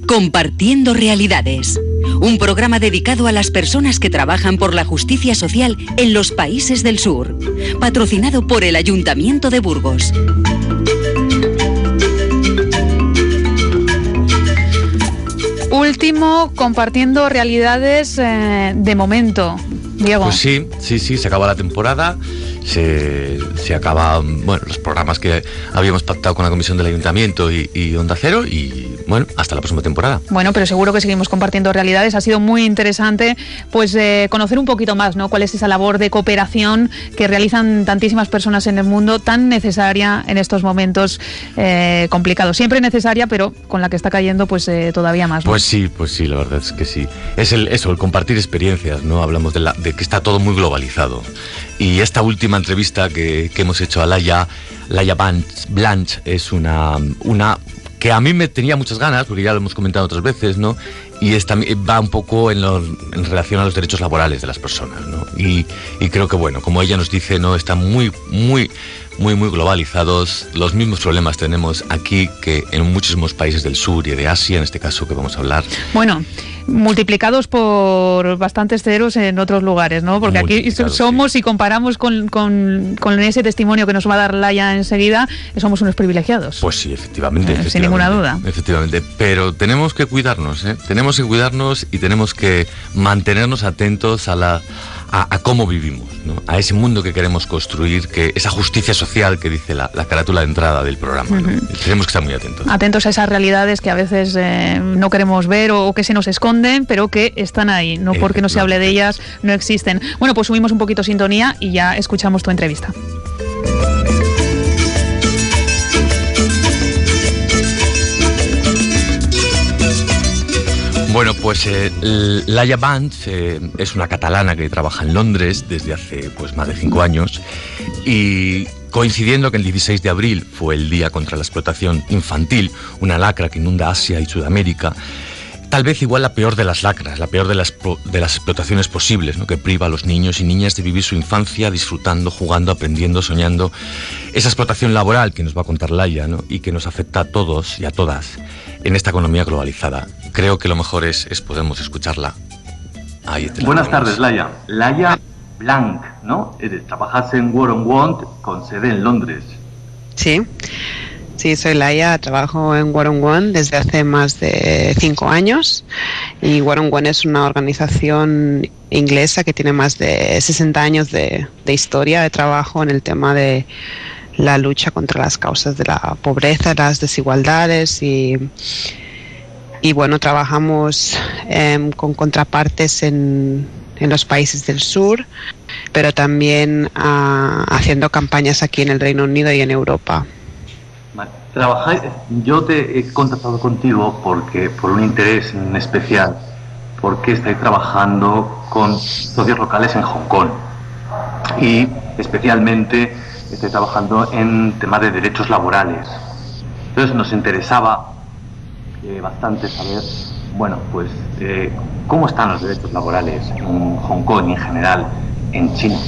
Compartiendo Realidades, un programa dedicado a las personas que trabajan por la justicia social en los países del sur, patrocinado por el Ayuntamiento de Burgos. Último Compartiendo Realidades de momento, Diego. Pues sí, se acaba la temporada. Se acaban, los programas que habíamos pactado con la Comisión del Ayuntamiento y Onda Cero y, hasta la próxima temporada. Bueno, pero seguro que seguimos compartiendo realidades. Ha sido muy interesante, conocer un poquito más, ¿no? Cuál es esa labor de cooperación que realizan tantísimas personas en el mundo, tan necesaria en estos momentos complicados. Siempre necesaria, pero con la que está cayendo, todavía más, ¿no? Pues sí, la verdad es que sí. Es el compartir experiencias, ¿no? Hablamos de que está todo muy globalizado. Y esta última entrevista que hemos hecho a Laia Blanch es una que a mí me tenía muchas ganas, porque ya lo hemos comentado otras veces, ¿no? Y va un poco en relación a los derechos laborales de las personas, ¿no? Y creo que, como ella nos dice, ¿no? Están muy globalizados. Los mismos problemas tenemos aquí que en muchísimos países del sur y de Asia, en este caso que vamos a hablar. Multiplicados por bastantes ceros en otros lugares, ¿no? Porque aquí somos, si comparamos con ese testimonio que nos va a dar Laia enseguida, somos unos privilegiados. Pues sí, efectivamente. Sin ninguna duda. Efectivamente. Pero tenemos que cuidarnos, ¿eh? Tenemos que cuidarnos y tenemos que mantenernos atentos a cómo vivimos, ¿no? A ese mundo que queremos construir, esa justicia social que dice la carátula de entrada del programa, ¿no? Tenemos que estar muy atentos. Atentos a esas realidades que a veces no queremos ver o que se nos esconden, pero que están ahí. No porque no se hable de ellas, no existen. Pues subimos un poquito sintonía y ya escuchamos tu entrevista. Laia Blanch es una catalana que trabaja en Londres desde hace más de 5 años y coincidiendo que el 16 de abril fue el Día contra la Explotación Infantil, una lacra que inunda Asia y Sudamérica, tal vez igual la peor de las lacras, la peor de las explotaciones posibles, ¿no? Que priva a los niños y niñas de vivir su infancia disfrutando, jugando, aprendiendo, soñando. Esa explotación laboral que nos va a contar Laia, ¿no? Y que nos afecta a todos y a todas en esta economía globalizada. Creo que lo mejor es podemos escucharla. Buenas tardes, Laia. Laia Blanch, ¿no? Trabajas en War on Want con sede en Londres. Sí, soy Laia, trabajo en War on One desde hace más de 5 años y War on One es una organización inglesa que tiene más de 60 años de historia de trabajo en el tema de la lucha contra las causas de la pobreza, las desigualdades y trabajamos con contrapartes en los países del sur, pero también haciendo campañas aquí en el Reino Unido y en Europa. Yo te he contactado contigo por un interés en especial, porque estáis trabajando con socios locales en Hong Kong y especialmente estáis trabajando en temas de derechos laborales. Entonces nos interesaba bastante saber, cómo están los derechos laborales en Hong Kong y en general en China.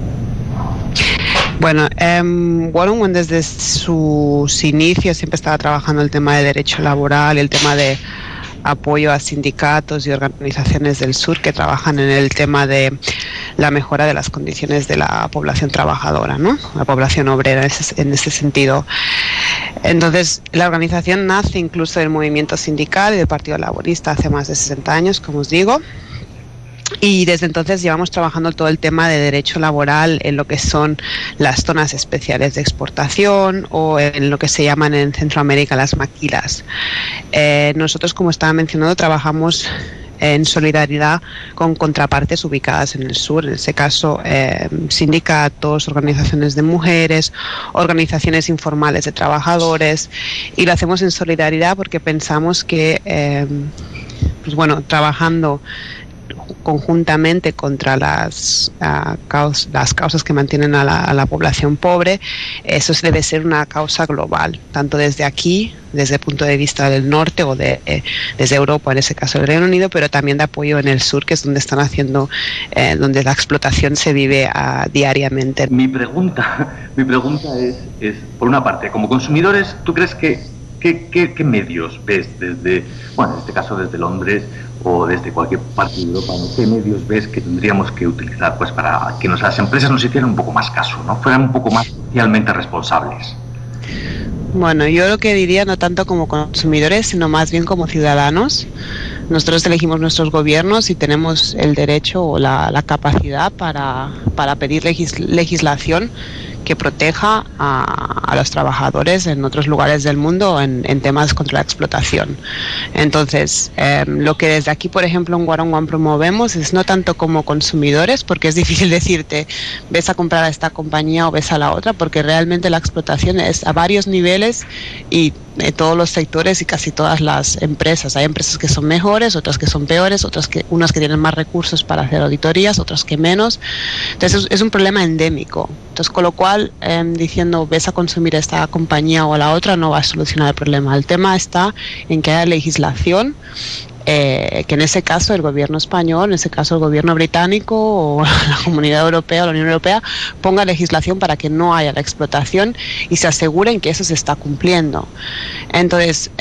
War on One desde sus inicios siempre estaba trabajando el tema de derecho laboral, el tema de apoyo a sindicatos y organizaciones del sur que trabajan en el tema de la mejora de las condiciones de la población trabajadora, ¿no? La población obrera en ese sentido. Entonces, la organización nace incluso del movimiento sindical y del Partido Laborista hace más de 60 años, como os digo. Y desde entonces llevamos trabajando todo el tema de derecho laboral en lo que son las zonas especiales de exportación o en lo que se llaman en Centroamérica las maquilas. Nosotros, como estaba mencionando, trabajamos en solidaridad con contrapartes ubicadas en el sur, en ese caso sindicatos, organizaciones de mujeres, organizaciones informales de trabajadores, y lo hacemos en solidaridad porque pensamos que trabajando conjuntamente contra las causas que mantienen a la población pobre, eso debe ser una causa global, tanto desde aquí, desde el punto de vista del norte o desde Europa, en ese caso el Reino Unido, pero también de apoyo en el sur, que es donde están haciendo, donde la explotación se vive diariamente. Mi pregunta es, por una parte, como consumidores, ¿tú crees que ¿Qué medios ves desde, bueno, en este caso desde Londres o desde cualquier parte de Europa, ¿no? ¿Qué medios ves que tendríamos que utilizar pues para que las empresas nos hicieran un poco más caso, ¿no? Fueran un poco más socialmente responsables? Bueno, yo lo que diría, no tanto como consumidores, sino más bien como ciudadanos. Nosotros elegimos nuestros gobiernos y tenemos el derecho o la capacidad para pedir legislación que proteja a los trabajadores en otros lugares del mundo en temas contra la explotación. Entonces, lo que desde aquí, por ejemplo, en One on One promovemos es no tanto como consumidores, porque es difícil decirte ves a comprar a esta compañía o ves a la otra, porque realmente la explotación es a varios niveles y todos los sectores y casi todas las empresas. Hay empresas que son mejores, otras que son peores, unas que tienen más recursos para hacer auditorías, otras que menos. Entonces es un problema endémico. Entonces, con lo cual, diciendo ves a consumir esta compañía o a la otra no va a solucionar el problema. El tema está en que haya legislación, que en ese caso el gobierno español, en ese caso el gobierno británico o la Comunidad Europea o la Unión Europea ponga legislación para que no haya la explotación y se aseguren que eso se está cumpliendo. Entonces,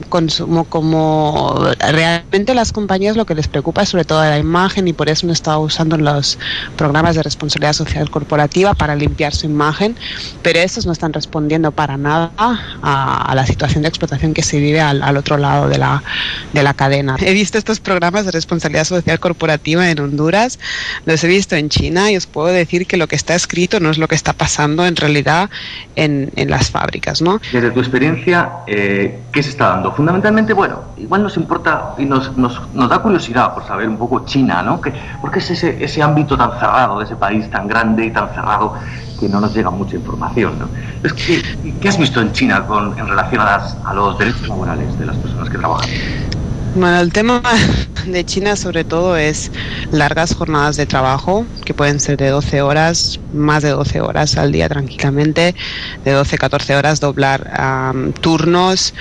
como realmente las compañías lo que les preocupa es sobre todo la imagen, y por eso han estado usando los programas de responsabilidad social corporativa para limpiar su imagen, pero estos no están respondiendo para nada a la situación de explotación que se vive al otro lado de la cadena. He visto estos programas de responsabilidad social corporativa en Honduras, los he visto en China y os puedo decir que lo que está escrito no es lo que está pasando en realidad en las fábricas, ¿no? Desde tu experiencia, ¿qué se está dando? Fundamentalmente, bueno, igual nos importa y nos da curiosidad por saber un poco China, ¿no? ¿Por qué es ese ámbito tan cerrado de ese país tan grande y tan cerrado que no nos llega mucha información, ¿no? ¿Qué has visto en China en relación a los derechos laborales de las personas que trabajan? Bueno, el tema de China sobre todo es largas jornadas de trabajo, que pueden ser de 12 horas, más de 12 horas al día tranquilamente, de 12 a 14 horas, doblar turnos.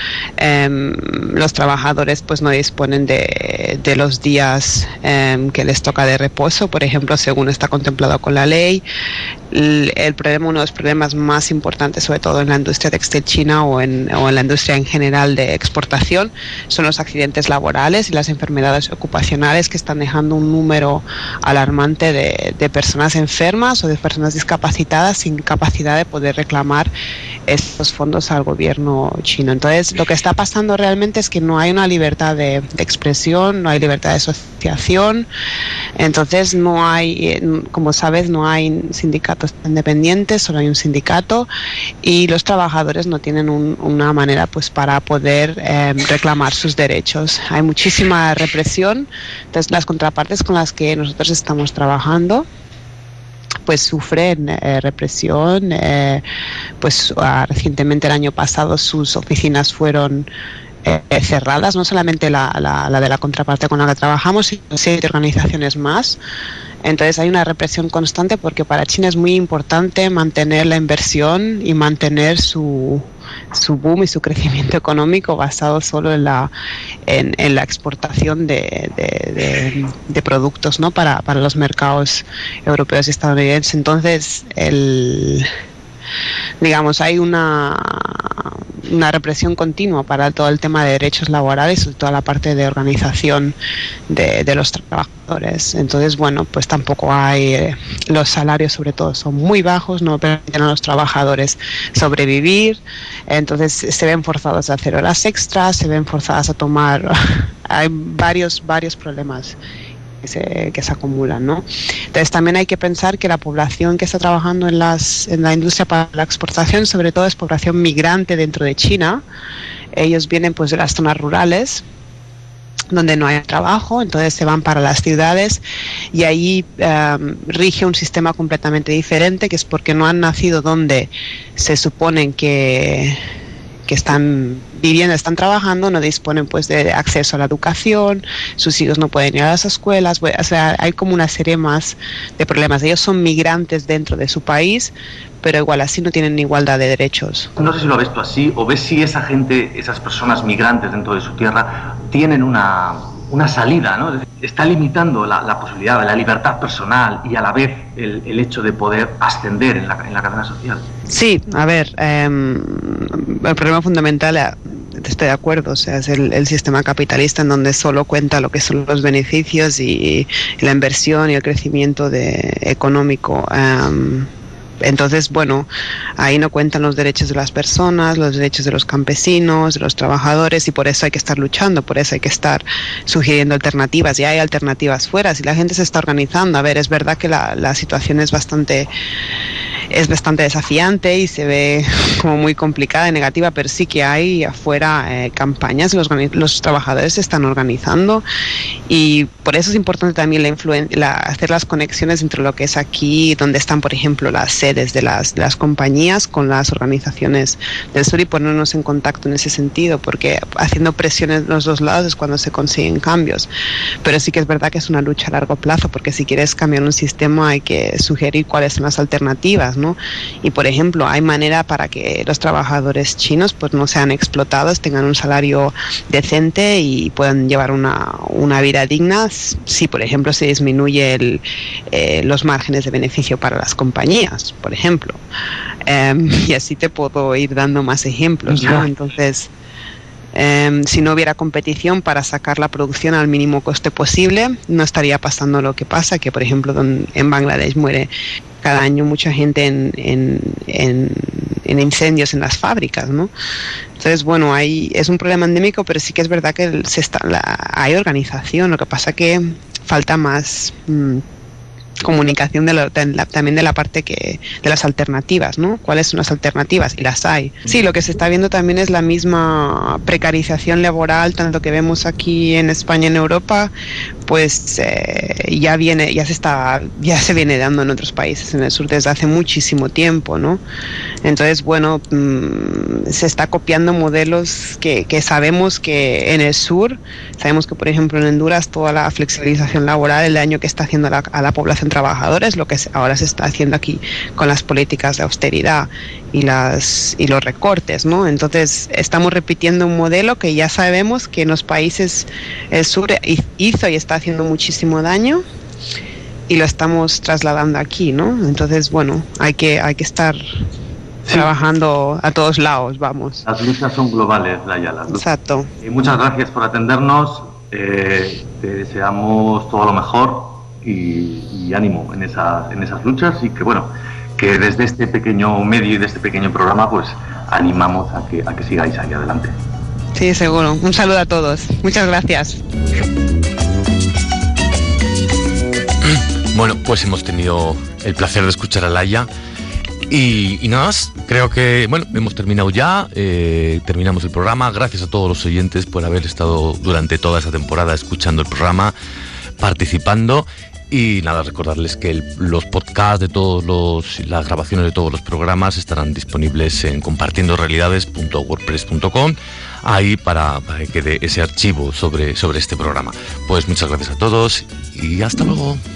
Los trabajadores pues no disponen de los días que les toca de reposo, por ejemplo, según está contemplado con la ley. Uno de los problemas más importantes, sobre todo en la industria textil china o en la industria en general de exportación, son los accidentes laborales y las enfermedades ocupacionales, que están dejando un número alarmante de personas enfermas o de personas discapacitadas sin capacidad de poder reclamar estos fondos al gobierno chino. Entonces, lo que está pasando realmente es que no hay una libertad de expresión, no hay libertad de asociación. Entonces, no hay, como sabes, no hay sindicatos independientes, solo hay un sindicato, y los trabajadores no tienen una manera pues para poder reclamar sus derechos. Hay muchísima represión. Entonces, las contrapartes con las que nosotros estamos trabajando pues sufren represión. Recientemente, el año pasado, sus oficinas fueron cerradas, no solamente la de la contraparte con la que trabajamos, sino 7 organizaciones más. Entonces hay una represión constante, porque para China es muy importante mantener la inversión y mantener su boom y su crecimiento económico basado solo en la exportación de productos, ¿no? para los mercados europeos y estadounidenses. Entonces hay una represión continua para todo el tema de derechos laborales y toda la parte de organización de los trabajadores. Entonces, bueno, pues tampoco hay, los salarios sobre todo son muy bajos, no permiten a los trabajadores sobrevivir. Entonces se ven forzados a hacer horas extras, se ven forzadas a tomar, hay varios problemas que se acumulan, ¿no? Entonces también hay que pensar que la población que está trabajando en la industria para la exportación, sobre todo, es población migrante dentro de China. Ellos vienen pues de las zonas rurales donde no hay trabajo, entonces se van para las ciudades, y ahí rige un sistema completamente diferente, que es porque no han nacido donde se suponen que están viviendo, están trabajando, no disponen pues de acceso a la educación, sus hijos no pueden ir a las escuelas. O sea, hay como una serie más de problemas. Ellos son migrantes dentro de su país, pero igual así no tienen igualdad de derechos. No sé si lo ves tú así, o ves si esa gente, esas personas migrantes dentro de su tierra, tienen una salida, ¿no? Es decir, está limitando la posibilidad de la libertad personal y a la vez el hecho de poder ascender en la cadena social. Sí, a ver, el problema fundamental estoy de acuerdo. O sea, es el sistema capitalista en donde solo cuenta lo que son los beneficios y la inversión y el crecimiento económico. Entonces, bueno, ahí no cuentan los derechos de las personas, los derechos de los campesinos, de los trabajadores, y por eso hay que estar luchando, por eso hay que estar sugiriendo alternativas. Ya hay alternativas fuera, si la gente se está organizando. A ver, es verdad que la situación es bastante desafiante y se ve como muy complicada y negativa, pero sí que hay afuera campañas, los trabajadores se están organizando, y por eso es importante también hacer las conexiones entre lo que es aquí, donde están, por ejemplo, las sedes de las compañías con las organizaciones del sur, y ponernos en contacto en ese sentido, porque haciendo presiones en los dos lados es cuando se consiguen cambios. Pero sí que es verdad que es una lucha a largo plazo, porque si quieres cambiar un sistema hay que sugerir cuáles son las alternativas, ¿no? Y por ejemplo, hay manera para que los trabajadores chinos pues no sean explotados, tengan un salario decente y puedan llevar una vida digna, si por ejemplo se disminuye los márgenes de beneficio para las compañías, por ejemplo. Y así te puedo ir dando más ejemplos, ¿no? Entonces, si no hubiera competición para sacar la producción al mínimo coste posible, no estaría pasando lo que pasa, que por ejemplo en Bangladesh muere cada año mucha gente en incendios en las fábricas, ¿no? Entonces, bueno, es un problema endémico, pero sí que es verdad que hay organización. Lo que pasa que falta más comunicación también de la parte de las alternativas, ¿no? ¿Cuáles son las alternativas? Y las hay. Sí, lo que se está viendo también es la misma precarización laboral, tanto que vemos aquí en España y en Europa, pues ya se viene dando en otros países en el sur desde hace muchísimo tiempo, ¿no? Entonces, bueno, se está copiando modelos que sabemos que en el sur, sabemos que por ejemplo en Honduras toda la flexibilización laboral, el daño que está haciendo a la población trabajadora, es lo que ahora se está haciendo aquí con las políticas de austeridad y los recortes, ¿no? Entonces estamos repitiendo un modelo que ya sabemos que en los países el sur hizo y está haciendo muchísimo daño, y lo estamos trasladando aquí, ¿no? Entonces, bueno, hay que estar trabajando a todos lados, vamos. Las luchas son globales, Laia. Exacto. Muchas gracias por atendernos. Te deseamos todo lo mejor y ánimo en esas luchas, y que bueno, que desde este pequeño medio y de este pequeño programa pues animamos a que sigáis ahí adelante. Sí, seguro. Un saludo a todos. Muchas gracias. Bueno, pues hemos tenido el placer de escuchar a Laia. Y nada más, creo que, bueno, hemos terminado ya, terminamos el programa. Gracias a todos los oyentes por haber estado durante toda esta temporada escuchando el programa, participando. Y nada, recordarles que los podcasts de las grabaciones de todos los programas estarán disponibles en compartiendorealidades.wordpress.com, ahí para que quede ese archivo sobre este programa. Pues muchas gracias a todos y hasta luego.